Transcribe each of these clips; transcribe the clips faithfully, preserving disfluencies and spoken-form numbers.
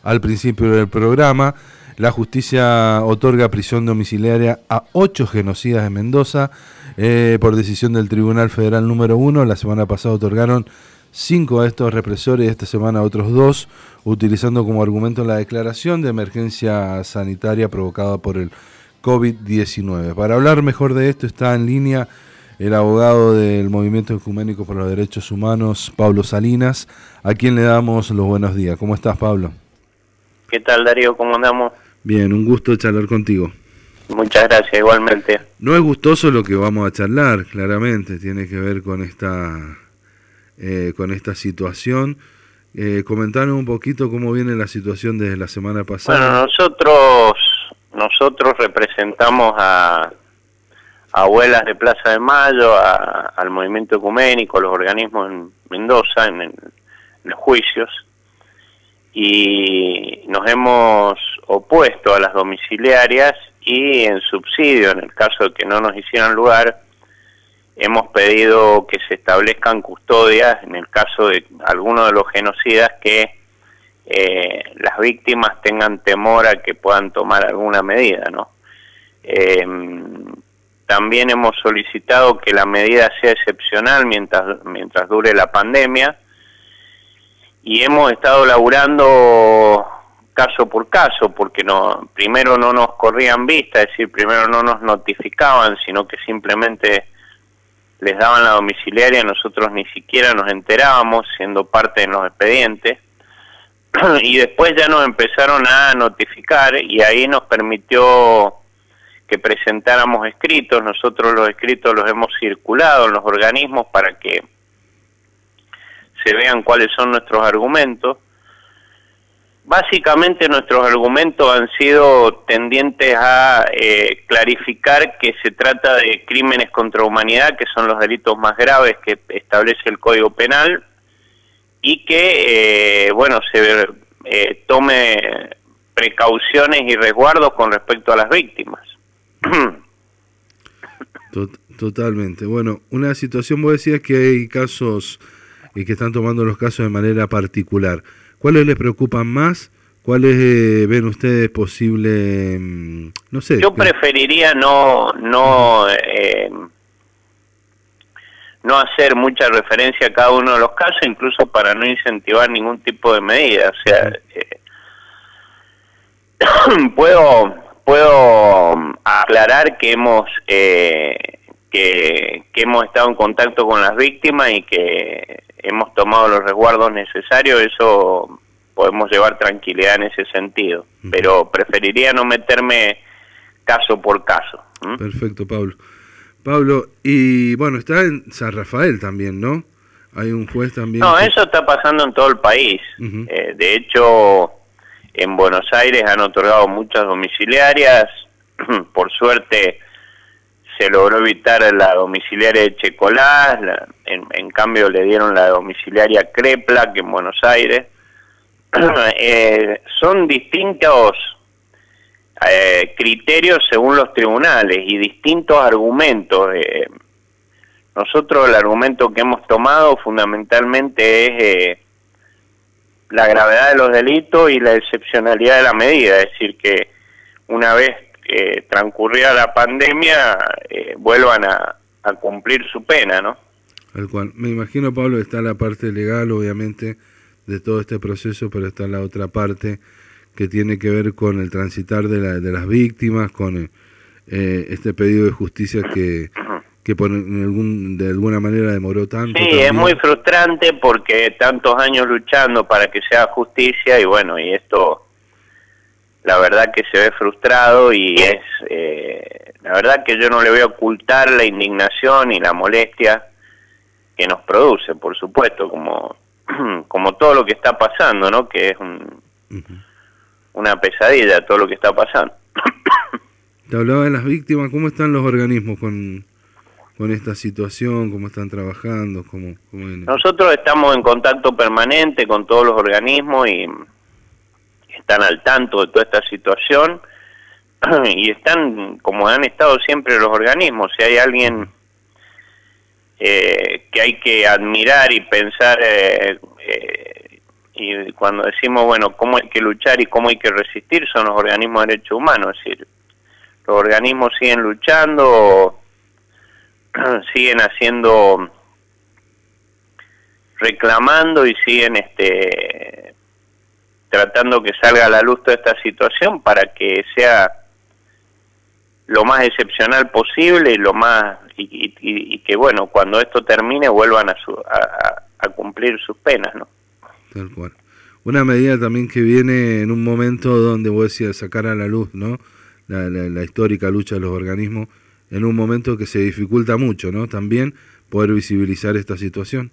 al principio del programa. La justicia otorga prisión domiciliaria a ocho genocidas de Mendoza eh, por decisión del Tribunal Federal número uno. La semana pasada otorgaron cinco de estos represores y esta semana otros dos, utilizando como argumento la declaración de emergencia sanitaria provocada por el COVID diecinueve. Para hablar mejor de esto está en línea el abogado del Movimiento Ecuménico por los Derechos Humanos, Pablo Salinas, a quien le damos los buenos días. ¿Cómo estás, Pablo? ¿Qué tal, Darío? ¿Cómo andamos? Bien, un gusto charlar contigo. Muchas gracias, igualmente. No es gustoso lo que vamos a charlar, claramente, tiene que ver con esta, eh, con esta situación. Eh, comentanos un poquito cómo viene la situación desde la semana pasada. Bueno, nosotros nosotros representamos a, a abuelas de Plaza de Mayo, a, al Movimiento Ecuménico, a los organismos en Mendoza, en, en los juicios, y nos hemos opuesto a las domiciliarias y en subsidio, en el caso de que no nos hicieran lugar, hemos pedido que se establezcan custodias en el caso de algunos de los genocidas que eh, las víctimas tengan temor a que puedan tomar alguna medida, ¿no? Eh, también hemos solicitado que la medida sea excepcional mientras, mientras dure la pandemia, y hemos estado laburando caso por caso, porque no primero no nos corrían vista, es decir, primero no nos notificaban, sino que simplemente les daban la domiciliaria, nosotros ni siquiera nos enterábamos, siendo parte de los expedientes, y después ya nos empezaron a notificar, y ahí nos permitió que presentáramos escritos. Nosotros los escritos los hemos circulado en los organismos para que se vean cuáles son nuestros argumentos. Básicamente nuestros argumentos han sido tendientes a eh, clarificar que se trata de crímenes contra la humanidad, que son los delitos más graves que establece el Código Penal, y que, eh, bueno, se eh, tome precauciones y resguardos con respecto a las víctimas. Totalmente. Bueno, una situación, vos decías que hay casos y que están tomando los casos de manera particular. ¿Cuáles les preocupan más? ¿Cuáles eh, ven ustedes posible, mmm, no sé? Yo preferiría no no eh, no hacer mucha referencia a cada uno de los casos, incluso para no incentivar ningún tipo de medida. O sea, eh, puedo puedo aclarar que hemos eh, que, que hemos estado en contacto con las víctimas y que hemos tomado los resguardos necesarios. Eso podemos llevar tranquilidad en ese sentido, uh-huh. Pero preferiría no meterme caso por caso. ¿Mm? Perfecto, Pablo. Pablo, y bueno, está en San Rafael también, ¿no? Hay un juez también. No, que... eso está pasando en todo el país. Uh-huh. Eh, de hecho, en Buenos Aires han otorgado muchas domiciliarias. Por suerte se logró evitar la domiciliaria de Checolás, la, en, en cambio le dieron la domiciliaria Crepla, que en Buenos Aires. eh, son distintos eh, criterios según los tribunales y distintos argumentos. Eh, nosotros el argumento que hemos tomado fundamentalmente es eh, la gravedad de los delitos y la excepcionalidad de la medida, es decir, que una vez eh, transcurrida la pandemia eh, vuelvan a, a cumplir su pena, ¿no? Tal cual. Me imagino, Pablo, está la parte legal, obviamente, de todo este proceso, pero está la otra parte que tiene que ver con el transitar de, la, de las víctimas, con eh, este pedido de justicia que, que por en algún, de alguna manera demoró tanto. Sí, también. Es muy frustrante porque tantos años luchando para que sea justicia y bueno, y esto la verdad que se ve frustrado y es, eh, la verdad que yo no le voy a ocultar la indignación y la molestia que nos produce, por supuesto, como como todo lo que está pasando, ¿no? Que es un, uh-huh. una pesadilla todo lo que está pasando. Te hablaba de las víctimas, ¿cómo están los organismos con, con esta situación? ¿Cómo están trabajando? ¿Cómo, cómo viene? Nosotros estamos en contacto permanente con todos los organismos y están al tanto de toda esta situación y están, como han estado siempre los organismos. Si hay alguien eh, que hay que admirar y pensar eh, eh, y cuando decimos, bueno, cómo hay que luchar y cómo hay que resistir, son los organismos de derechos humanos, es decir, los organismos siguen luchando, siguen haciendo, reclamando y siguen este tratando que salga a la luz toda esta situación para que sea lo más excepcional posible y lo más y, y, y que bueno, cuando esto termine vuelvan a, su, a, a cumplir sus penas, ¿no? Tal cual. Una medida también que viene en un momento donde vos decías sacar a la luz, ¿no? La, la, la histórica lucha de los organismos, en un momento que se dificulta mucho, ¿no? También poder visibilizar esta situación.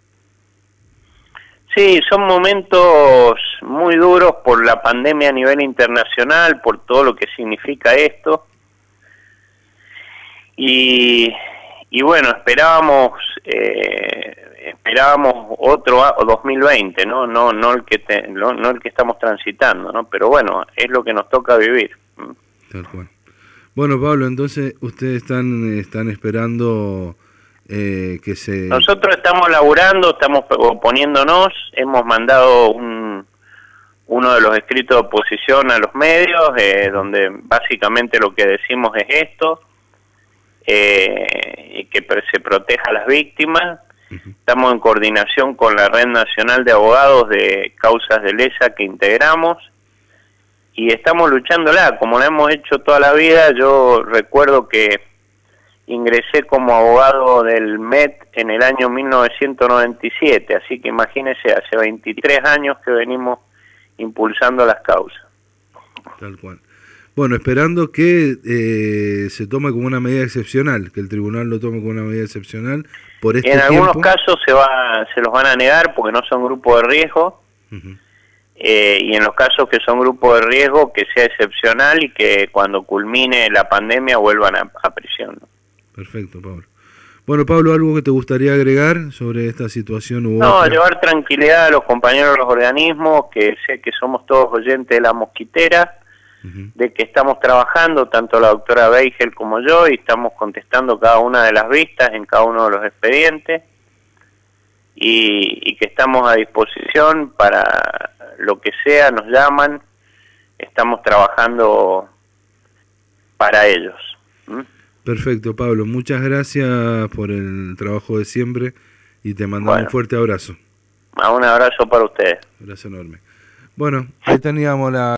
Sí, son momentos muy duros por la pandemia a nivel internacional, por todo lo que significa esto. Y, y bueno, esperábamos eh, esperábamos otro dos mil veinte, ¿no? No no el que te, no, no el que estamos transitando, ¿no? Pero bueno, es lo que nos toca vivir. Tal cual. Bueno, Pablo, entonces ustedes están están esperando eh, que se... Nosotros estamos laburando, estamos oponiéndonos, hemos mandado un, uno de los escritos de oposición a los medios, eh, donde básicamente lo que decimos es esto, eh, y que se proteja a las víctimas. Uh-huh. Estamos en coordinación con la Red Nacional de Abogados de Causas de Lesa que integramos, y estamos luchándola, como la hemos hecho toda la vida. Yo recuerdo que ingresé como abogado del M E T en el año mil novecientos noventa y siete, así que imagínense, hace veintitrés años que venimos impulsando las causas. Tal cual. Bueno, esperando que eh, se tome como una medida excepcional, que el tribunal lo tome como una medida excepcional por este tiempo. En algunos tiempo. casos se va, se los van a negar porque no son grupos de riesgo, uh-huh. eh, y en los casos que son grupos de riesgo, que sea excepcional y que cuando culmine la pandemia vuelvan a, a prisión, ¿no? Perfecto, Pablo. Bueno, Pablo, ¿algo que te gustaría agregar sobre esta situación? U no, otra? Llevar tranquilidad a los compañeros de los organismos, que sé que somos todos oyentes de La Mosquitera, uh-huh. de que estamos trabajando, tanto la doctora Beigel como yo, y estamos contestando cada una de las vistas en cada uno de los expedientes, y, y que estamos a disposición para lo que sea, nos llaman, estamos trabajando para ellos. ¿Mm? Perfecto, Pablo. Muchas gracias por el trabajo de siempre y te mandamos bueno, un fuerte abrazo. Un abrazo para ustedes. Un abrazo enorme. Bueno, ahí teníamos la...